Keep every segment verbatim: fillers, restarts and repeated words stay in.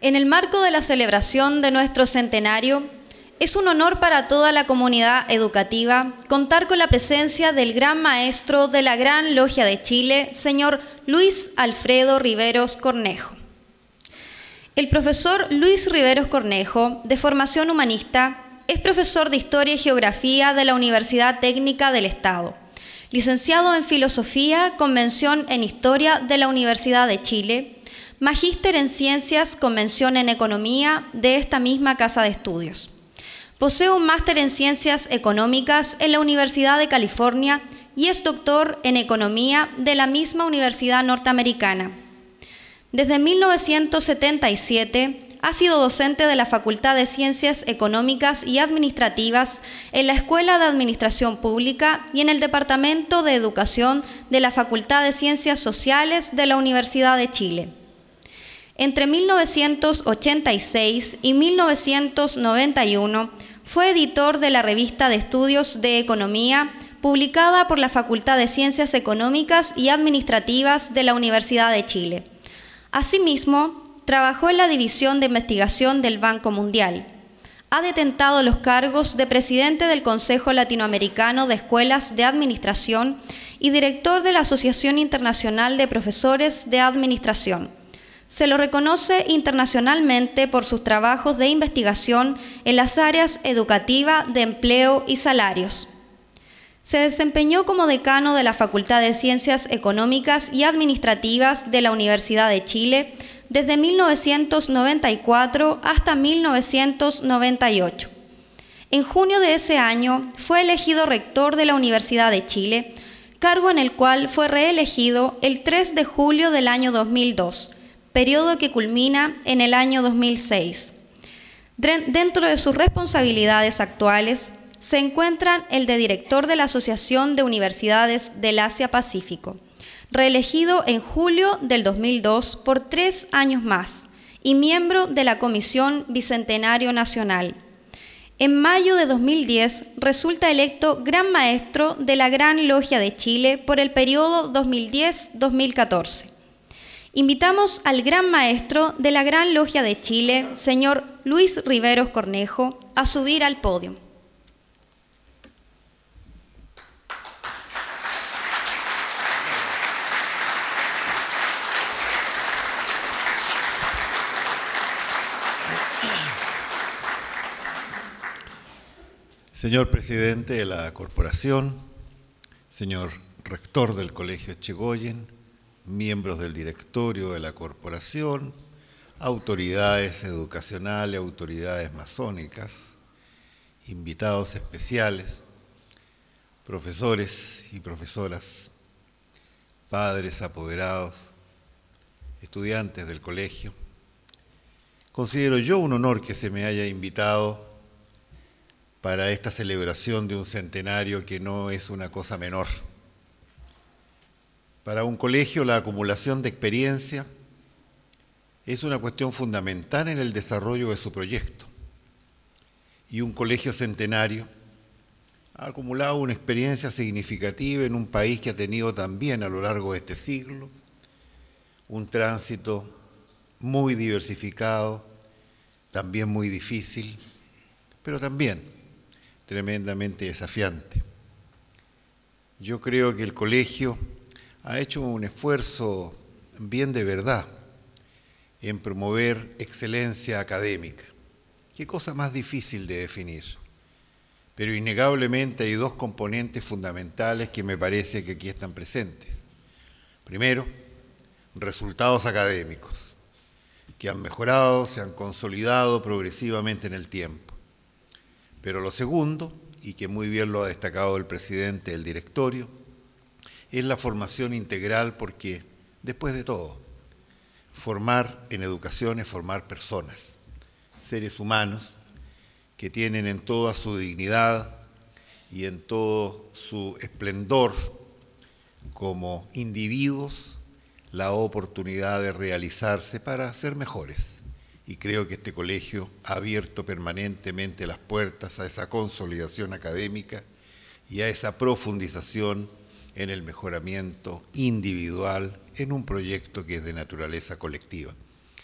En el marco de la celebración de nuestro centenario, es un honor para toda la comunidad educativa contar con la presencia del gran maestro de la Gran Logia de Chile, señor Luis Alfredo Riveros Cornejo. El profesor Luis Riveros Cornejo, de formación humanista, es profesor de Historia y Geografía de la Universidad Técnica del Estado, licenciado en Filosofía con mención en Historia de la Universidad de Chile, magíster en Ciencias con mención en Economía de esta misma casa de estudios. Posee un máster en Ciencias Económicas en la Universidad de California y es doctor en Economía de la misma Universidad Norteamericana. Desde mil novecientos setenta y siete ha sido docente de la Facultad de Ciencias Económicas y Administrativas en la Escuela de Administración Pública y en el Departamento de Educación de la Facultad de Ciencias Sociales de la Universidad de Chile. Entre mil novecientos ochenta y seis y mil novecientos noventa y uno fue editor de la Revista de Estudios de Economía, publicada por la Facultad de Ciencias Económicas y Administrativas de la Universidad de Chile. Asimismo, trabajó en la División de Investigación del Banco Mundial. Ha detentado los cargos de presidente del Consejo Latinoamericano de Escuelas de Administración y director de la Asociación Internacional de Profesores de Administración. Se lo reconoce internacionalmente por sus trabajos de investigación en las áreas educativa, de empleo y salarios. Se desempeñó como decano de la Facultad de Ciencias Económicas y Administrativas de la Universidad de Chile desde mil novecientos noventa y cuatro hasta mil novecientos noventa y ocho. En junio de ese año fue elegido rector de la Universidad de Chile, cargo en el cual fue reelegido el tres de julio del año dos mil dos, periodo que culmina en el año dos mil seis. Dentro de sus responsabilidades actuales se encuentran el de director de la Asociación de Universidades del Asia-Pacífico, reelegido en julio del dos mil dos por tres años más, y miembro de la Comisión Bicentenario Nacional. En mayo de dos mil diez resulta electo Gran Maestro de la Gran Logia de Chile por el periodo dos mil diez a dos mil catorce. Invitamos al Gran Maestro de la Gran Logia de Chile, señor Luis Riveros Cornejo, a subir al podio. Señor presidente de la corporación, señor rector del Colegio Echegoyen, miembros del directorio de la corporación, autoridades educacionales, autoridades masónicas, invitados especiales, profesores y profesoras, padres apoderados, estudiantes del colegio. Considero yo un honor que se me haya invitado para esta celebración de un centenario que no es una cosa menor. Para un colegio, la acumulación de experiencia es una cuestión fundamental en el desarrollo de su proyecto. Y un colegio centenario ha acumulado una experiencia significativa en un país que ha tenido también a lo largo de este siglo un tránsito muy diversificado, también muy difícil, pero también tremendamente desafiante. Yo creo que el colegio ha hecho un esfuerzo bien de verdad en promover excelencia académica. Qué cosa más difícil de definir. Pero innegablemente hay dos componentes fundamentales que me parece que aquí están presentes. Primero, resultados académicos, que han mejorado, se han consolidado progresivamente en el tiempo. Pero lo segundo, y que muy bien lo ha destacado el presidente del directorio, es la formación integral, porque después de todo, formar en educación es formar personas, seres humanos que tienen en toda su dignidad y en todo su esplendor como individuos la oportunidad de realizarse para ser mejores. Y creo que este colegio ha abierto permanentemente las puertas a esa consolidación académica y a esa profundización en el mejoramiento individual en un proyecto que es de naturaleza colectiva.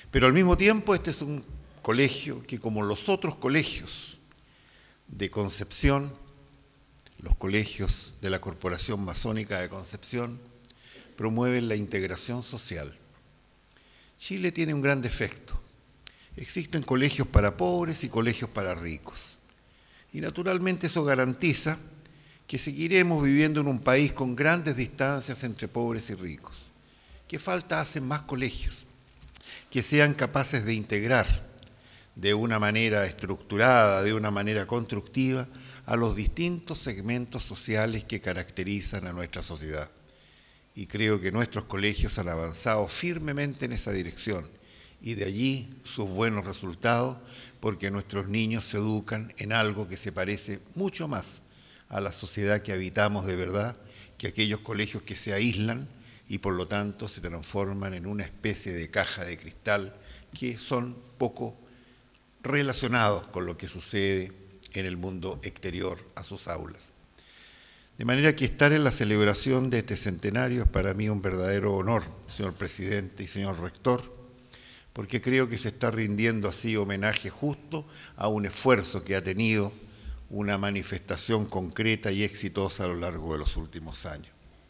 Pero al mismo tiempo este es un colegio que, como los otros colegios de Concepción, los colegios de la Corporación Masónica de Concepción, promueven la integración social. Chile tiene un gran defecto. Existen colegios para pobres y colegios para ricos. Y naturalmente eso garantiza que seguiremos viviendo en un país con grandes distancias entre pobres y ricos. ¿Qué falta hacen más colegios que sean capaces de integrar de una manera estructurada, de una manera constructiva, a los distintos segmentos sociales que caracterizan a nuestra sociedad? Y creo que nuestros colegios han avanzado firmemente en esa dirección, y de allí sus buenos resultados, porque nuestros niños se educan en algo que se parece mucho más a la sociedad que habitamos de verdad, que aquellos colegios que se aíslan y por lo tanto se transforman en una especie de caja de cristal que son poco relacionados con lo que sucede en el mundo exterior a sus aulas. De manera que estar en la celebración de este centenario es para mí un verdadero honor, señor presidente y señor rector, porque creo que se está rindiendo así homenaje justo a un esfuerzo que ha tenido una manifestación concreta y exitosa a lo largo de los últimos años.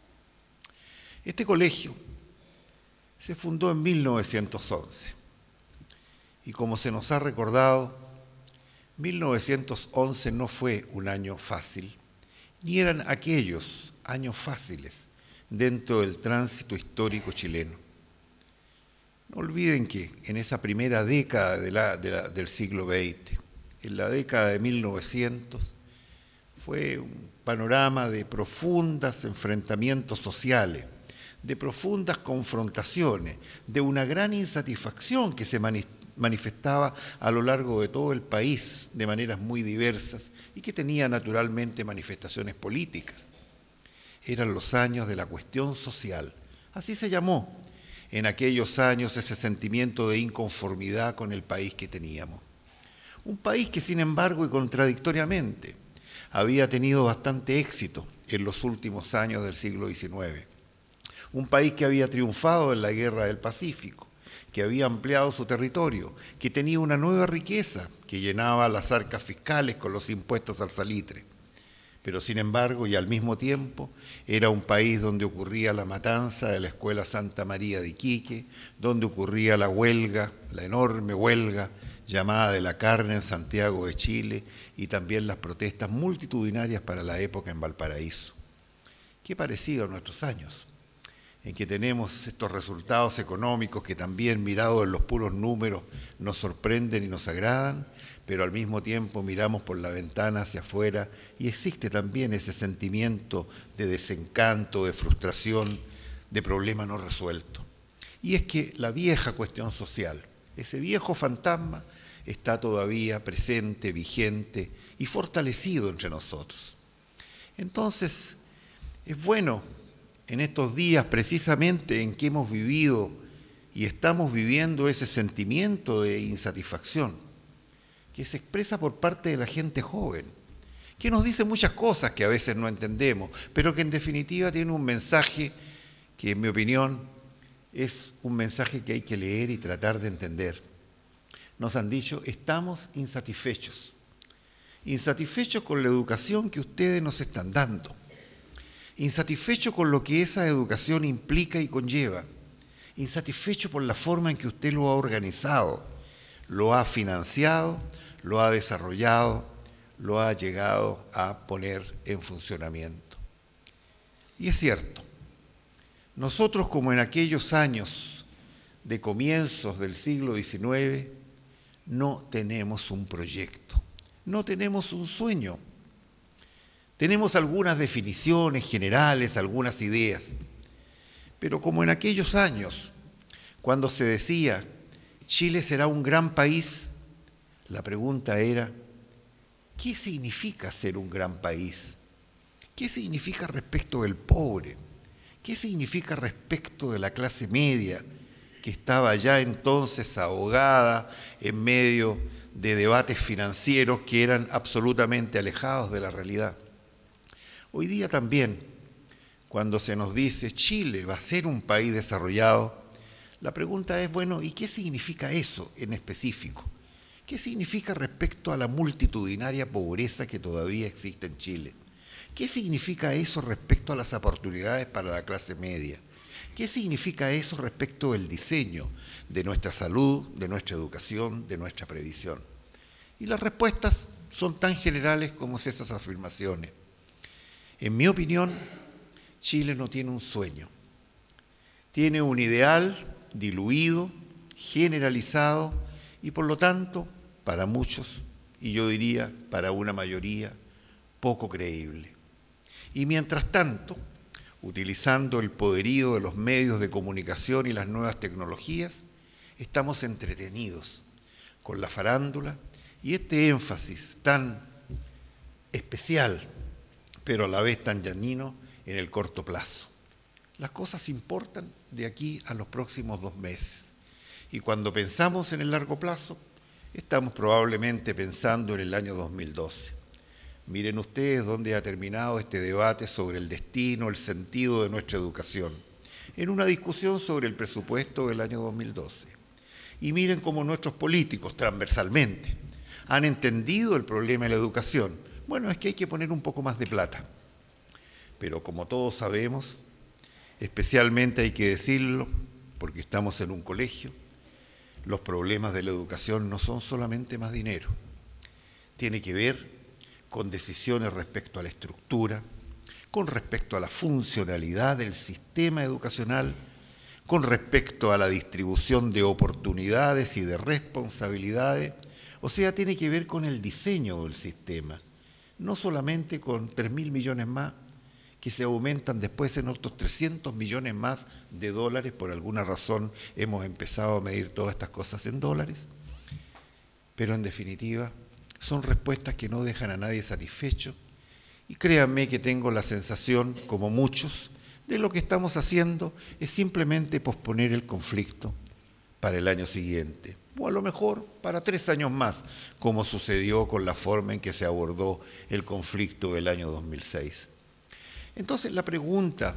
Este colegio se fundó en mil novecientos once y, como se nos ha recordado, mil novecientos once no fue un año fácil, ni eran aquellos años fáciles dentro del tránsito histórico chileno. No olviden que en esa primera década de la, de la, del siglo veinte, en la década de mil novecientos, fue un panorama de profundos enfrentamientos sociales, de profundas confrontaciones, de una gran insatisfacción que se manifestaba a lo largo de todo el país de maneras muy diversas y que tenía naturalmente manifestaciones políticas. Eran los años de la cuestión social, así se llamó en aquellos años ese sentimiento de inconformidad con el país que teníamos. Un país que, sin embargo, y contradictoriamente, había tenido bastante éxito en los últimos años del siglo diecinueve. Un país que había triunfado en la Guerra del Pacífico, que había ampliado su territorio, que tenía una nueva riqueza que llenaba las arcas fiscales con los impuestos al salitre. Pero, sin embargo, y al mismo tiempo, era un país donde ocurría la matanza de la Escuela Santa María de Iquique, donde ocurría la huelga, la enorme huelga llamada de la carne en Santiago de Chile, y también las protestas multitudinarias para la época en Valparaíso. Qué parecido a nuestros años, en que tenemos estos resultados económicos que también, mirados en los puros números, nos sorprenden y nos agradan, pero al mismo tiempo miramos por la ventana hacia afuera y existe también ese sentimiento de desencanto, de frustración, de problema no resuelto. Y es que la vieja cuestión social, ese viejo fantasma, está todavía presente, vigente y fortalecido entre nosotros. Entonces, es bueno en estos días precisamente en que hemos vivido y estamos viviendo ese sentimiento de insatisfacción que se expresa por parte de la gente joven, que nos dice muchas cosas que a veces no entendemos, pero que en definitiva tiene un mensaje que, en mi opinión, es un mensaje que hay que leer y tratar de entender. Nos han dicho, estamos insatisfechos, insatisfechos con la educación que ustedes nos están dando, insatisfechos con lo que esa educación implica y conlleva, insatisfechos por la forma en que usted lo ha organizado, lo ha financiado, lo ha desarrollado, lo ha llegado a poner en funcionamiento. Y es cierto, nosotros, como en aquellos años de comienzos del siglo diecinueve, no tenemos un proyecto, no tenemos un sueño. Tenemos algunas definiciones generales, algunas ideas, pero como en aquellos años, cuando se decía Chile será un gran país, la pregunta era, ¿qué significa ser un gran país? ¿Qué significa respecto del pobre? ¿Qué significa respecto de la clase media que estaba ya entonces ahogada en medio de debates financieros que eran absolutamente alejados de la realidad? Hoy día también, cuando se nos dice Chile va a ser un país desarrollado, La pregunta es, bueno, ¿y qué significa eso en específico? ¿Qué significa respecto a la multitudinaria pobreza que todavía existe en Chile? ¿Qué significa eso respecto a las oportunidades para la clase media? ¿Qué significa eso respecto del diseño de nuestra salud, de nuestra educación, de nuestra previsión? Y las respuestas son tan generales como esas afirmaciones. En mi opinión, Chile no tiene un sueño. Tiene un ideal diluido, generalizado y por lo tanto, para muchos, y yo diría para una mayoría, poco creíble. Y mientras tanto, utilizando el poderío de los medios de comunicación y las nuevas tecnologías, estamos entretenidos con la farándula y este énfasis tan especial, pero a la vez tan llanino en el corto plazo. Las cosas importan de aquí a los próximos dos meses. Y cuando pensamos en el largo plazo, estamos probablemente pensando en el año dos mil doce. Miren ustedes dónde ha terminado este debate sobre el destino, el sentido de nuestra educación, en una discusión sobre el presupuesto del año dos mil doce. Y miren cómo nuestros políticos, transversalmente, han entendido el problema de la educación. Bueno, es que hay que poner un poco más de plata. Pero como todos sabemos, especialmente hay que decirlo, porque estamos en un colegio, los problemas de la educación no son solamente más dinero. Tiene que ver con decisiones respecto a la estructura, con respecto a la funcionalidad del sistema educacional, con respecto a la distribución de oportunidades y de responsabilidades. O sea, tiene que ver con el diseño del sistema, no solamente con tres mil millones más, que se aumentan después en otros trescientos millones más de dólares. Por alguna razón hemos empezado a medir todas estas cosas en dólares. Pero en definitiva, son respuestas que no dejan a nadie satisfecho. Y créanme que tengo la sensación, como muchos, de lo que estamos haciendo es simplemente posponer el conflicto para el año siguiente. O a lo mejor para tres años más, como sucedió con la forma en que se abordó el conflicto del año dos mil seis. Entonces la pregunta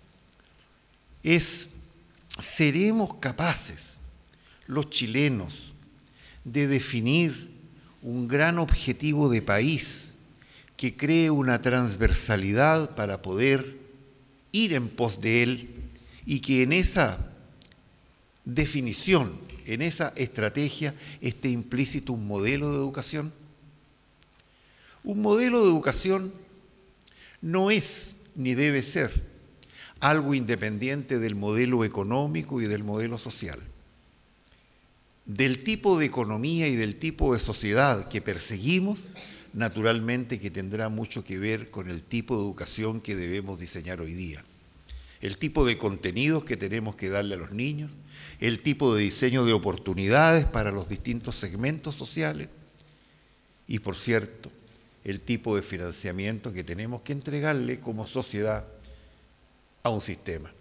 es, ¿seremos capaces los chilenos de definir un gran objetivo de país que cree una transversalidad para poder ir en pos de él y que en esa definición, en esa estrategia, esté implícito un modelo de educación? Un modelo de educación no es ni debe ser algo independiente del modelo económico y del modelo social. Del tipo de economía y del tipo de sociedad que perseguimos, naturalmente que tendrá mucho que ver con el tipo de educación que debemos diseñar hoy día. El tipo de contenidos que tenemos que darle a los niños, el tipo de diseño de oportunidades para los distintos segmentos sociales y, por cierto, el tipo de financiamiento que tenemos que entregarle como sociedad a un sistema.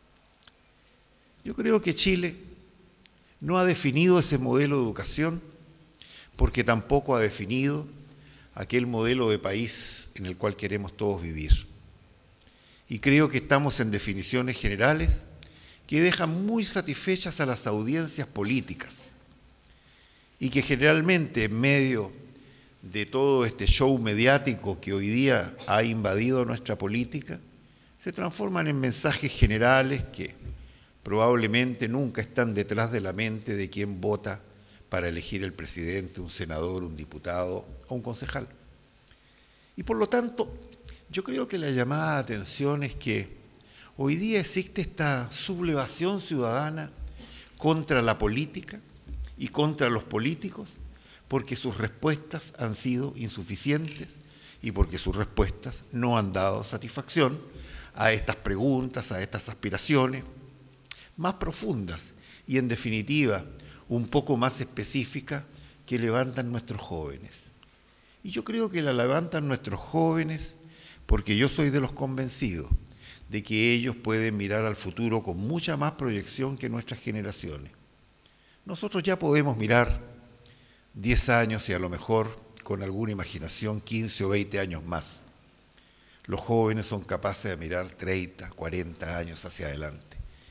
Yo creo que Chile no ha definido ese modelo de educación porque tampoco ha definido aquel modelo de país en el cual queremos todos vivir. Y creo que estamos en definiciones generales que dejan muy satisfechas a las audiencias políticas y que generalmente en medio de todo este show mediático que hoy día ha invadido nuestra política, se transforman en mensajes generales que probablemente nunca están detrás de la mente de quien vota para elegir el presidente, un senador, un diputado o un concejal. Y por lo tanto, yo creo que la llamada de atención es que hoy día existe esta sublevación ciudadana contra la política y contra los políticos, porque sus respuestas han sido insuficientes y porque sus respuestas no han dado satisfacción a estas preguntas, a estas aspiraciones más profundas y, en definitiva, un poco más específicas que levantan nuestros jóvenes. Y yo creo que la levantan nuestros jóvenes porque yo soy de los convencidos de que ellos pueden mirar al futuro con mucha más proyección que nuestras generaciones. Nosotros ya podemos mirar diez años y a lo mejor con alguna imaginación quince o veinte años más. Los jóvenes son capaces de mirar treinta, cuarenta años hacia adelante.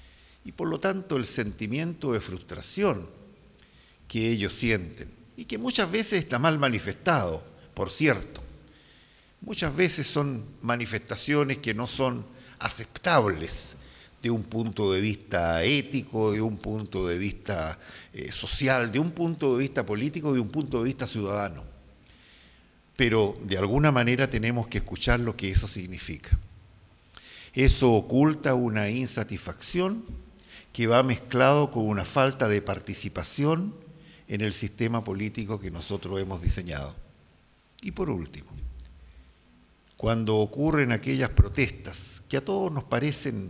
y por lo tanto el sentimiento de frustración que ellos sienten y que muchas veces está mal manifestado, por cierto. Muchas veces son manifestaciones que no son aceptables de un punto de vista ético, de un punto de vista eh, social, de un punto de vista político, de un punto de vista ciudadano. Pero de alguna manera tenemos que escuchar lo que eso significa. Eso oculta una insatisfacción que va mezclado con una falta de participación en el sistema político que nosotros hemos diseñado. Y por último, cuando ocurren aquellas protestas que a todos nos parecen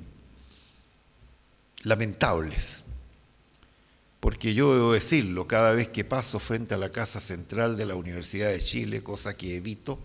lamentables, porque yo debo decirlo, cada vez que paso frente a la Casa Central de la Universidad de Chile, cosa que evito,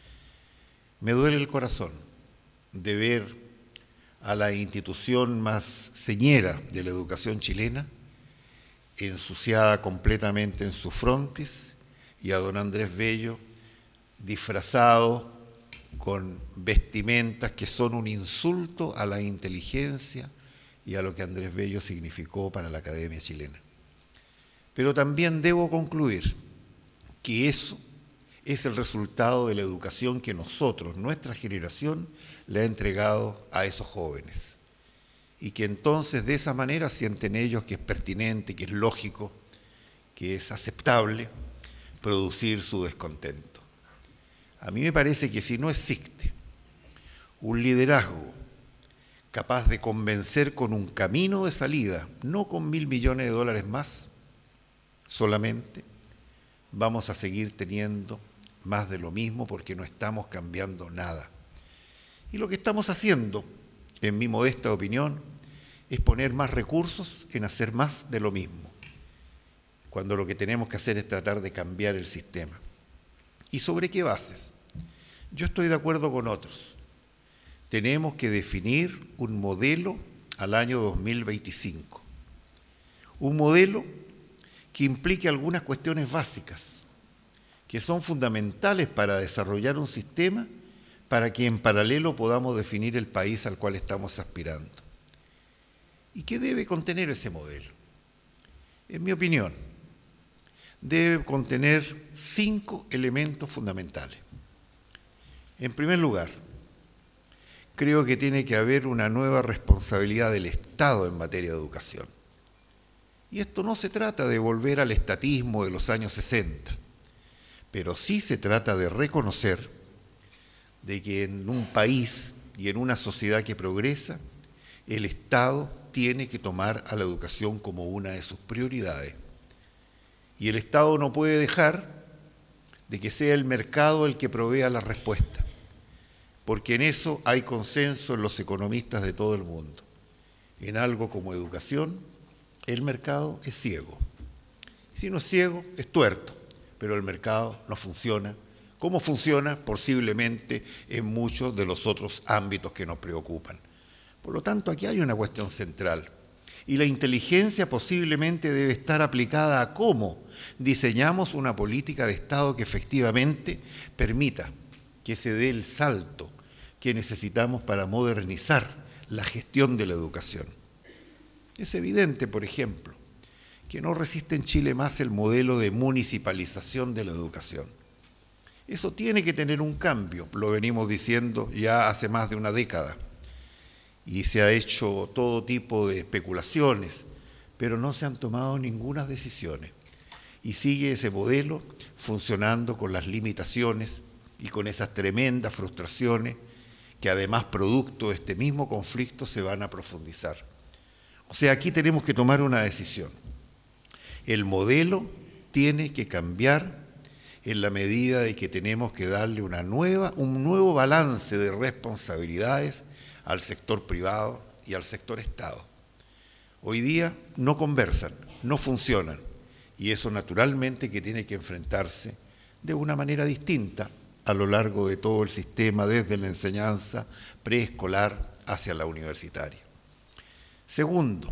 me duele el corazón de ver a la institución más señera de la educación chilena ensuciada completamente en su frontis y a don Andrés Bello disfrazado con vestimentas que son un insulto a la inteligencia y a lo que Andrés Bello significó para la academia chilena. Pero también debo concluir que eso es el resultado de la educación que nosotros, nuestra generación, le ha entregado a esos jóvenes. Y que entonces de esa manera sienten ellos que es pertinente, que es lógico, que es aceptable producir su descontento. A mí me parece que si no existe un liderazgo capaz de convencer con un camino de salida, no con mil millones de dólares más, solamente vamos a seguir teniendo más de lo mismo porque no estamos cambiando nada. Y lo que estamos haciendo, en mi modesta opinión, es poner más recursos en hacer más de lo mismo, cuando lo que tenemos que hacer es tratar de cambiar el sistema. ¿Y sobre qué bases? Yo estoy de acuerdo con otros. Tenemos que definir un modelo al año dos mil veinticinco. Un modelo que implique algunas cuestiones básicas, que son fundamentales para desarrollar un sistema para que en paralelo podamos definir el país al cual estamos aspirando. ¿Y qué debe contener ese modelo? En mi opinión, debe contener cinco elementos fundamentales. En primer lugar, creo que tiene que haber una nueva responsabilidad del Estado en materia de educación. Y esto no se trata de volver al estatismo de los años sesenta, pero sí se trata de reconocer de que en un país y en una sociedad que progresa, el Estado tiene que tomar a la educación como una de sus prioridades. Y el Estado no puede dejar de que sea el mercado el que provea la respuesta, porque en eso hay consenso en los economistas de todo el mundo. En algo como educación, el mercado es ciego. Si no es ciego, es tuerto, pero el mercado no funciona como funciona posiblemente en muchos de los otros ámbitos que nos preocupan. Por lo tanto, aquí hay una cuestión central. Y la inteligencia posiblemente debe estar aplicada a cómo diseñamos una política de Estado que efectivamente permita que se dé el salto que necesitamos para modernizar la gestión de la educación. Es evidente, por ejemplo, que no resiste en Chile más el modelo de municipalización de la educación. Eso tiene que tener un cambio, lo venimos diciendo ya hace más de una década. Y se ha hecho todo tipo de especulaciones, pero no se han tomado ninguna decisión. Y sigue ese modelo funcionando con las limitaciones y con esas tremendas frustraciones que además producto de este mismo conflicto se van a profundizar. O sea, aquí tenemos que tomar una decisión. El modelo tiene que cambiar en la medida de que tenemos que darle una nueva, un nuevo balance de responsabilidades al sector privado y al sector Estado. Hoy día no conversan, no funcionan, y eso naturalmente que tiene que enfrentarse de una manera distinta a lo largo de todo el sistema, desde la enseñanza preescolar hacia la universitaria. Segundo,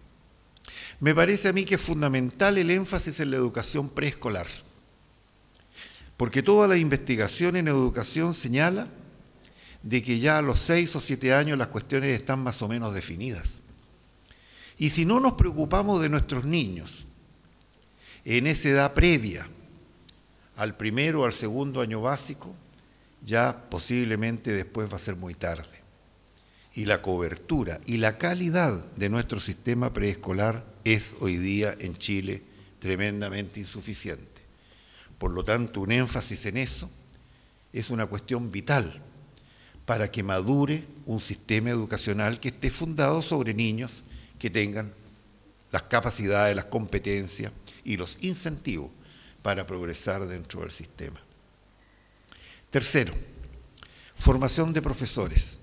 me parece a mí que es fundamental el énfasis en la educación preescolar, porque toda la investigación en educación señala de que ya a los seis o siete años las cuestiones están más o menos definidas. Y si no nos preocupamos de nuestros niños en esa edad previa al primero o al segundo año básico, ya posiblemente después va a ser muy tarde. Y la cobertura y la calidad de nuestro sistema preescolar es hoy día en Chile tremendamente insuficiente. Por lo tanto, un énfasis en eso es una cuestión vital para que madure un sistema educacional que esté fundado sobre niños que tengan las capacidades, las competencias y los incentivos para progresar dentro del sistema. Tercero, formación de profesores.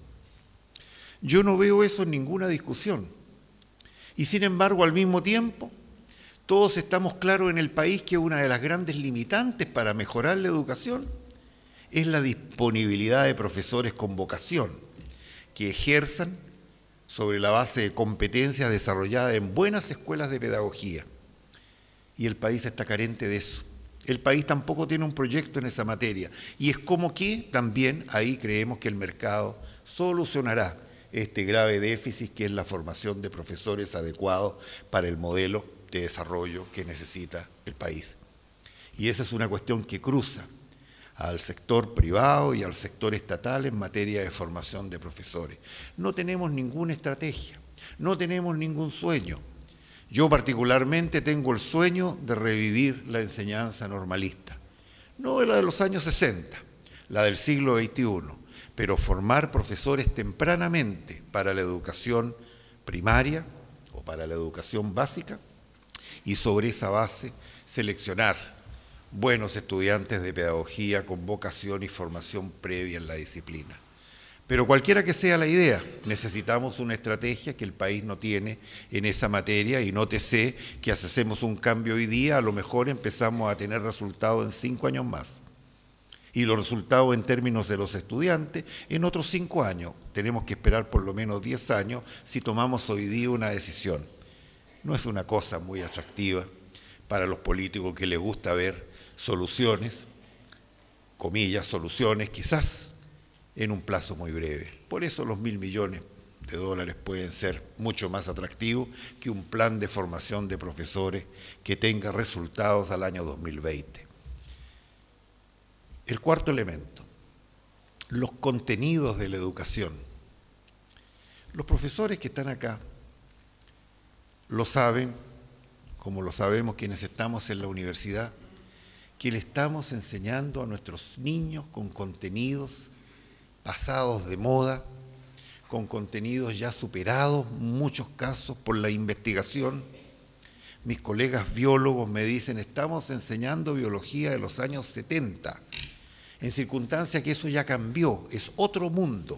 Yo no veo eso en ninguna discusión. Y sin embargo, al mismo tiempo, todos estamos claros en el país que una de las grandes limitantes para mejorar la educación es la disponibilidad de profesores con vocación, que ejerzan sobre la base de competencias desarrolladas en buenas escuelas de pedagogía. Y el país está carente de eso. El país tampoco tiene un proyecto en esa materia. Y es como que también ahí creemos que el mercado solucionará este grave déficit que es la formación de profesores adecuados para el modelo de desarrollo que necesita el país. Y esa es una cuestión que cruza al sector privado y al sector estatal en materia de formación de profesores. No tenemos ninguna estrategia, no tenemos ningún sueño. Yo particularmente tengo el sueño de revivir la enseñanza normalista, no la de los años sesenta, la del siglo veintiuno, pero formar profesores tempranamente para la educación primaria o para la educación básica y sobre esa base seleccionar buenos estudiantes de pedagogía con vocación y formación previa en la disciplina. Pero cualquiera que sea la idea, necesitamos una estrategia que el país no tiene en esa materia y nótese que si hacemos un cambio hoy día, a lo mejor empezamos a tener resultados en cinco años más. Y los resultados en términos de los estudiantes en otros cinco años. Tenemos que esperar por lo menos diez años si tomamos hoy día una decisión. No es una cosa muy atractiva para los políticos que les gusta ver soluciones, comillas, soluciones, quizás en un plazo muy breve. Por eso los mil millones de dólares pueden ser mucho más atractivos que un plan de formación de profesores que tenga resultados al año dos mil veinte. El cuarto elemento, los contenidos de la educación. Los profesores que están acá lo saben, como lo sabemos quienes estamos en la universidad, que le estamos enseñando a nuestros niños con contenidos pasados de moda, con contenidos ya superados, en muchos casos, por la investigación. Mis colegas biólogos me dicen, estamos enseñando biología de los años setenta, en circunstancias que eso ya cambió, es otro mundo.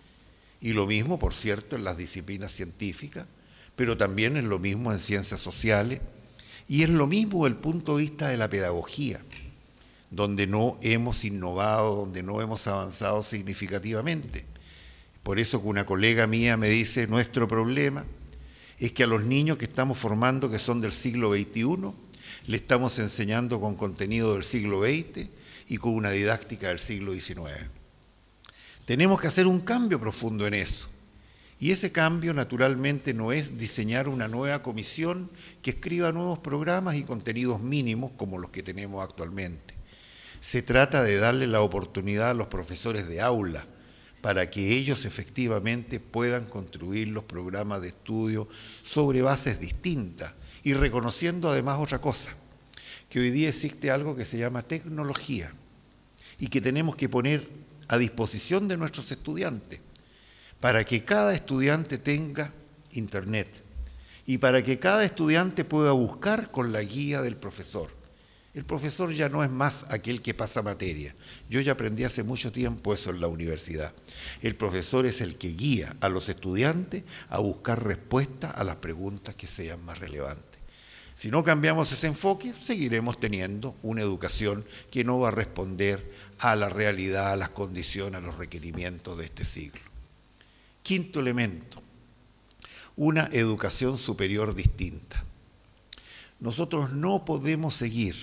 Y lo mismo, por cierto, en las disciplinas científicas, pero también es lo mismo en ciencias sociales, y es lo mismo desde el punto de vista de la pedagogía, donde no hemos innovado, donde no hemos avanzado significativamente. Por eso que una colega mía me dice, nuestro problema es que a los niños que estamos formando, que son del siglo veintiuno, le estamos enseñando con contenido del siglo veinte y con una didáctica del siglo diecinueve. Tenemos que hacer un cambio profundo en eso. Y ese cambio, naturalmente, no es diseñar una nueva comisión que escriba nuevos programas y contenidos mínimos como los que tenemos actualmente. Se trata de darle la oportunidad a los profesores de aula para que ellos efectivamente puedan construir los programas de estudio sobre bases distintas y reconociendo además otra cosa, que hoy día existe algo que se llama tecnología y que tenemos que poner a disposición de nuestros estudiantes para que cada estudiante tenga internet y para que cada estudiante pueda buscar con la guía del profesor. El profesor ya no es más aquel que pasa materia. Yo ya aprendí hace mucho tiempo eso en la universidad. El profesor es el que guía a los estudiantes a buscar respuestas a las preguntas que sean más relevantes. Si no cambiamos ese enfoque, seguiremos teniendo una educación que no va a responder a la realidad, a las condiciones, a los requerimientos de este siglo. Quinto elemento, una educación superior distinta. Nosotros no podemos seguir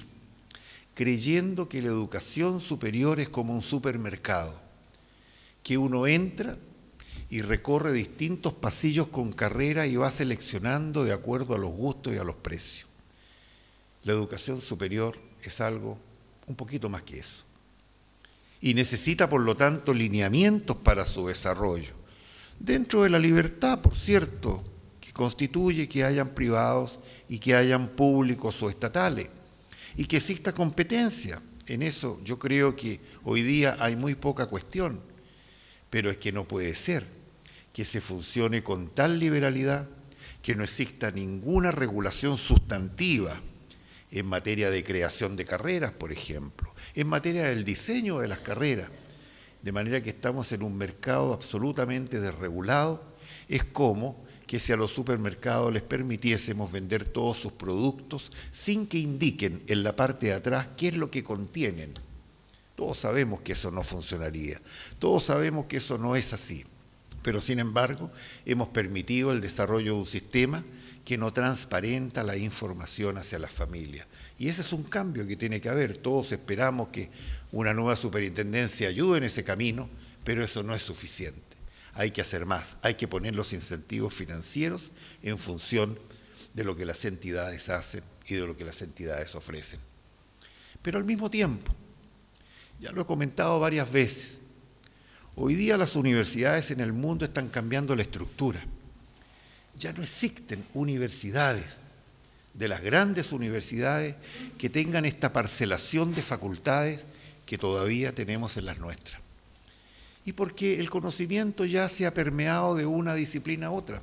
creyendo que la educación superior es como un supermercado, que uno entra y recorre distintos pasillos con carrera y va seleccionando de acuerdo a los gustos y a los precios. La educación superior es algo un poquito más que eso. Y necesita, por lo tanto, lineamientos para su desarrollo, dentro de la libertad, por cierto, que constituye que hayan privados y que hayan públicos o estatales, y que exista competencia. En eso yo creo que hoy día hay muy poca cuestión, pero es que no puede ser que se funcione con tal liberalidad que no exista ninguna regulación sustantiva en materia de creación de carreras, por ejemplo, en materia del diseño de las carreras, de manera que estamos en un mercado absolutamente desregulado. Es como que si a los supermercados les permitiésemos vender todos sus productos sin que indiquen en la parte de atrás qué es lo que contienen. Todos sabemos que eso no funcionaría, todos sabemos que eso no es así, pero sin embargo hemos permitido el desarrollo de un sistema que no transparenta la información hacia las familias. Y ese es un cambio que tiene que haber. Todos esperamos que una nueva superintendencia ayude en ese camino, pero eso no es suficiente. Hay que hacer más, hay que poner los incentivos financieros en función de lo que las entidades hacen y de lo que las entidades ofrecen. Pero al mismo tiempo, ya lo he comentado varias veces, hoy día las universidades en el mundo están cambiando la estructura. Ya no existen universidades, de las grandes universidades, que tengan esta parcelación de facultades que todavía tenemos en las nuestras. Y porque el conocimiento ya se ha permeado de una disciplina a otra.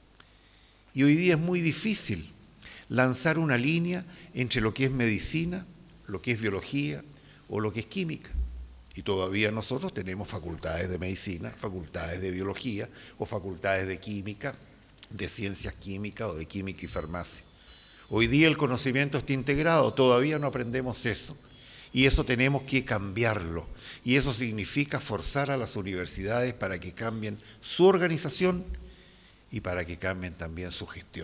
Y hoy día es muy difícil lanzar una línea entre lo que es medicina, lo que es biología o lo que es química. Y todavía nosotros tenemos facultades de medicina, facultades de biología o facultades de química, de ciencias químicas o de química y farmacia. Hoy día el conocimiento está integrado, todavía no aprendemos eso. Y eso tenemos que cambiarlo. Y eso significa forzar a las universidades para que cambien su organización y para que cambien también su gestión.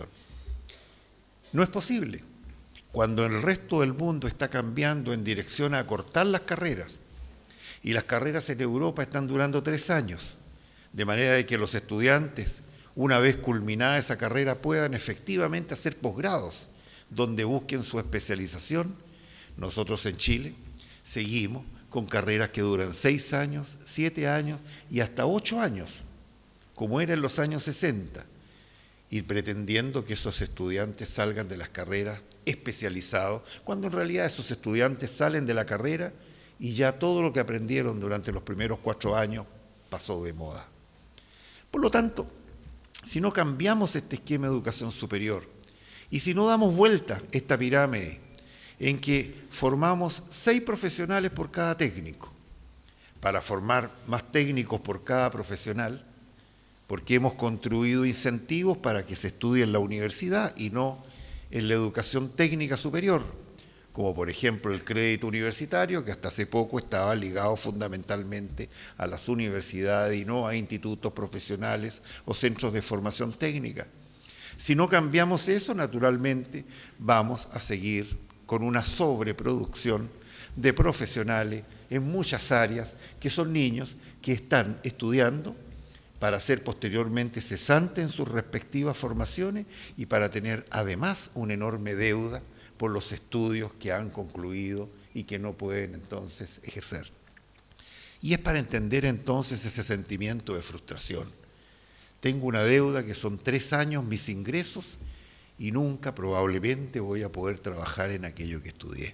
No es posible. Cuando el resto del mundo está cambiando en dirección a acortar las carreras, y las carreras en Europa están durando tres años, de manera de que los estudiantes, una vez culminada esa carrera, puedan efectivamente hacer posgrados, donde busquen su especialización. Nosotros en Chile seguimos con carreras que duran seis años, siete años y hasta ocho años, como era en los años sesenta, y pretendiendo que esos estudiantes salgan de las carreras especializados, cuando en realidad esos estudiantes salen de la carrera y ya todo lo que aprendieron durante los primeros cuatro años pasó de moda. Por lo tanto, si no cambiamos este esquema de educación superior y si no damos vuelta esta pirámide en que formamos seis profesionales por cada técnico, para formar más técnicos por cada profesional, porque hemos construido incentivos para que se estudie en la universidad y no en la educación técnica superior, como por ejemplo el crédito universitario, que hasta hace poco estaba ligado fundamentalmente a las universidades y no a institutos profesionales o centros de formación técnica. Si no cambiamos eso, naturalmente vamos a seguir con una sobreproducción de profesionales en muchas áreas, que son niños que están estudiando para ser posteriormente cesantes en sus respectivas formaciones y para tener además una enorme deuda por los estudios que han concluido y que no pueden entonces ejercer. Y es para entender entonces ese sentimiento de frustración. Tengo una deuda que son tres años mis ingresos y nunca probablemente voy a poder trabajar en aquello que estudié.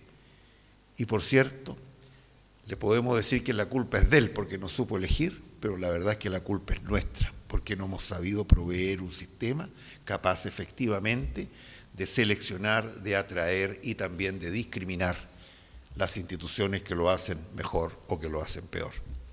Y por cierto, le podemos decir que la culpa es de él porque no supo elegir, pero la verdad es que la culpa es nuestra, porque no hemos sabido proveer un sistema capaz efectivamente de seleccionar, de atraer y también de discriminar las instituciones que lo hacen mejor o que lo hacen peor.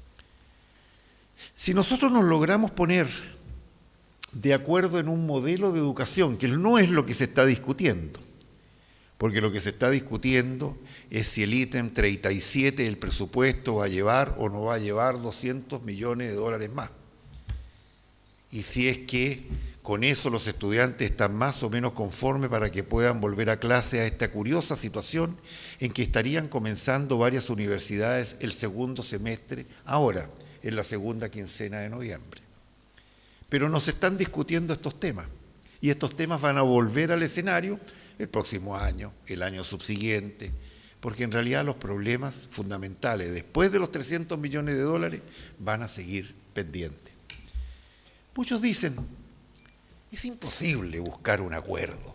Si nosotros nos logramos poner de acuerdo en un modelo de educación, que no es lo que se está discutiendo, porque lo que se está discutiendo es si el ítem treinta y siete del presupuesto va a llevar o no va a llevar doscientos millones de dólares más. Y si es que con eso los estudiantes están más o menos conformes para que puedan volver a clase a esta curiosa situación en que estarían comenzando varias universidades el segundo semestre, ahora, en la segunda quincena de noviembre. pero no se están discutiendo estos temas. Y estos temas van a volver al escenario el próximo año, el año subsiguiente, porque en realidad los problemas fundamentales, después de los trescientos millones de dólares, van a seguir pendientes. Muchos dicen, es imposible buscar un acuerdo.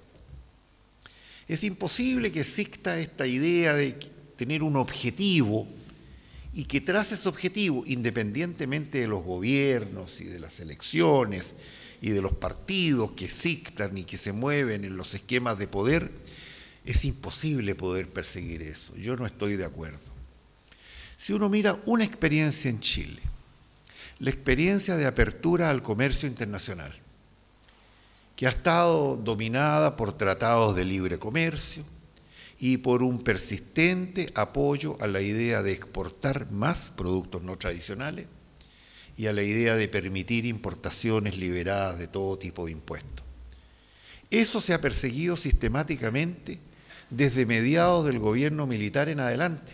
Es imposible que exista esta idea de tener un objetivo y que tras ese objetivo, independientemente de los gobiernos y de las elecciones y de los partidos que existan y que se mueven en los esquemas de poder, es imposible poder perseguir eso. Yo no estoy de acuerdo. Si uno mira una experiencia en Chile, la experiencia de apertura al comercio internacional, que ha estado dominada por tratados de libre comercio y por un persistente apoyo a la idea de exportar más productos no tradicionales y a la idea de permitir importaciones liberadas de todo tipo de impuestos. Eso se ha perseguido sistemáticamente desde mediados del gobierno militar en adelante.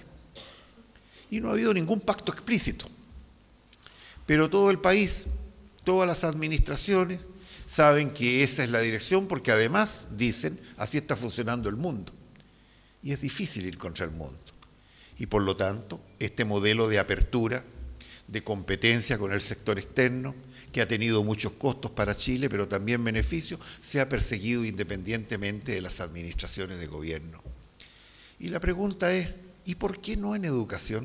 Y no ha habido ningún pacto explícito. Pero todo el país, todas las administraciones, saben que esa es la dirección porque además dicen, así está funcionando el mundo. Y es difícil ir contra el mundo. Y por lo tanto, este modelo de apertura, de competencia con el sector externo, que ha tenido muchos costos para Chile, pero también beneficios, se ha perseguido independientemente de las administraciones de gobierno. Y la pregunta es, ¿y por qué no en educación?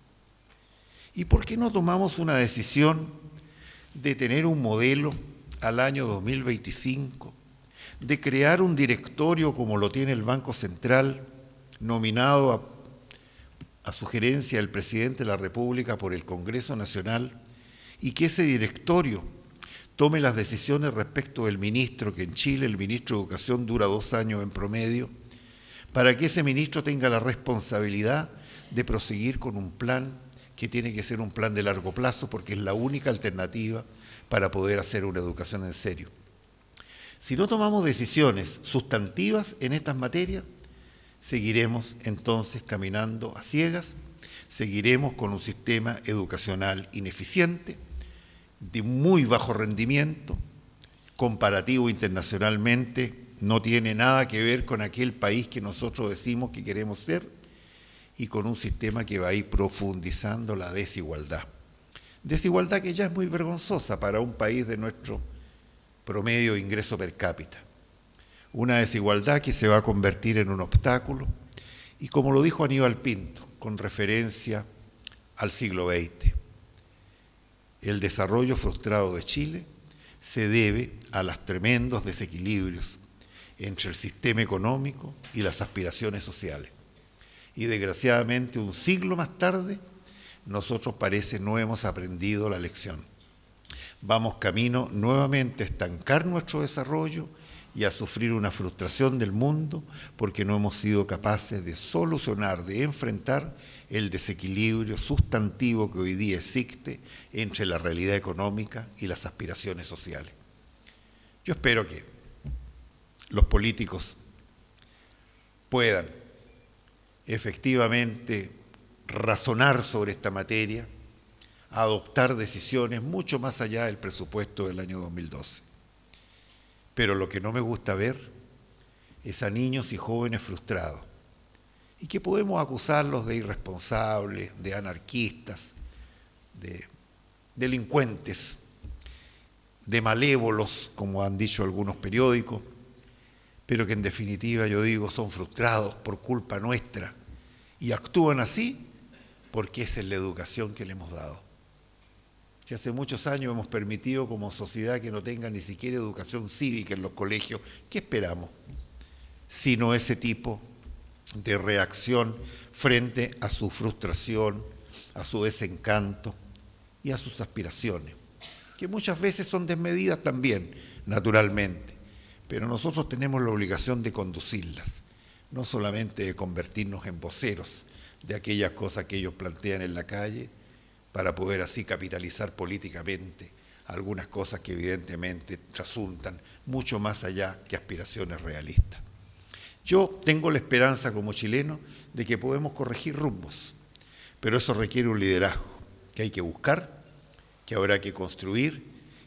¿Y por qué no tomamos una decisión de tener un modelo al año dos mil veinticinco, de crear un directorio como lo tiene el Banco Central, nominado a, a sugerencia del presidente de la República por el Congreso Nacional, y que ese directorio tome las decisiones respecto del ministro, que en Chile el ministro de Educación dura dos años en promedio, para que ese ministro tenga la responsabilidad de proseguir con un plan que tiene que ser un plan de largo plazo, porque es la única alternativa para poder hacer una educación en serio. Si no tomamos decisiones sustantivas en estas materias, seguiremos entonces caminando a ciegas, seguiremos con un sistema educacional ineficiente, de muy bajo rendimiento, comparativo internacionalmente, no tiene nada que ver con aquel país que nosotros decimos que queremos ser, y con un sistema que va a ir profundizando la desigualdad. Desigualdad que ya es muy vergonzosa para un país de nuestro promedio de ingreso per cápita. Una desigualdad que se va a convertir en un obstáculo, y como lo dijo Aníbal Pinto, con referencia al siglo veinte, el desarrollo frustrado de Chile se debe a los tremendos desequilibrios entre el sistema económico y las aspiraciones sociales. Y desgraciadamente un siglo más tarde, nosotros parece no hemos aprendido la lección. Vamos camino nuevamente a estancar nuestro desarrollo y a sufrir una frustración del mundo porque no hemos sido capaces de solucionar, de enfrentar el desequilibrio sustantivo que hoy día existe entre la realidad económica y las aspiraciones sociales. Yo espero que los políticos puedan efectivamente razonar sobre esta materia, adoptar decisiones mucho más allá del presupuesto del año dos mil doce. Pero lo que no me gusta ver es a niños y jóvenes frustrados, y que podemos acusarlos de irresponsables, de anarquistas, de delincuentes, de malévolos, como han dicho algunos periódicos, pero que en definitiva, yo digo, son frustrados por culpa nuestra y actúan así porque esa es la educación que le hemos dado. Si hace muchos años hemos permitido como sociedad que no tengan ni siquiera educación cívica en los colegios, ¿qué esperamos? Sino ese tipo de reacción frente a su frustración, a su desencanto y a sus aspiraciones, que muchas veces son desmedidas también, naturalmente. Pero nosotros tenemos la obligación de conducirlas, no solamente de convertirnos en voceros de aquellas cosas que ellos plantean en la calle, para poder así capitalizar políticamente algunas cosas que evidentemente trasuntan mucho más allá que aspiraciones realistas. Yo tengo la esperanza como chileno de que podemos corregir rumbos, pero eso requiere un liderazgo que hay que buscar, que habrá que construir,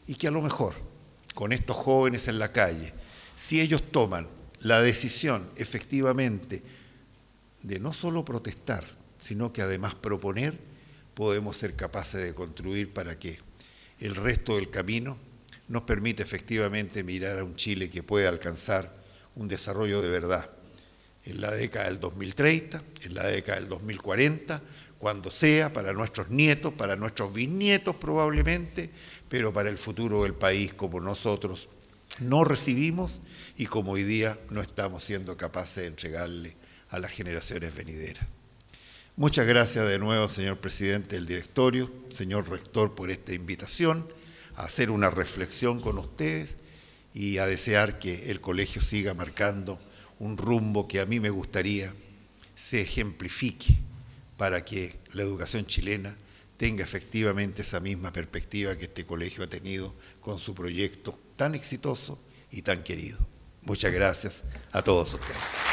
y que a lo mejor con estos jóvenes en la calle, si ellos toman la decisión efectivamente de no solo protestar, sino que además proponer, podemos ser capaces de construir para que el resto del camino nos permita efectivamente mirar a un Chile que pueda alcanzar un desarrollo de verdad en la década del dos mil treinta, en la década del dos mil cuarenta, cuando sea, para nuestros nietos, para nuestros bisnietos probablemente, pero para el futuro del país como nosotros no recibimos y como hoy día no estamos siendo capaces de entregarle a las generaciones venideras. Muchas gracias de nuevo, señor presidente del directorio, señor rector, por esta invitación a hacer una reflexión con ustedes y a desear que el colegio siga marcando un rumbo que a mí me gustaría se ejemplifique para que la educación chilena tenga efectivamente esa misma perspectiva que este colegio ha tenido con su proyecto tan exitoso y tan querido. Muchas gracias a todos ustedes.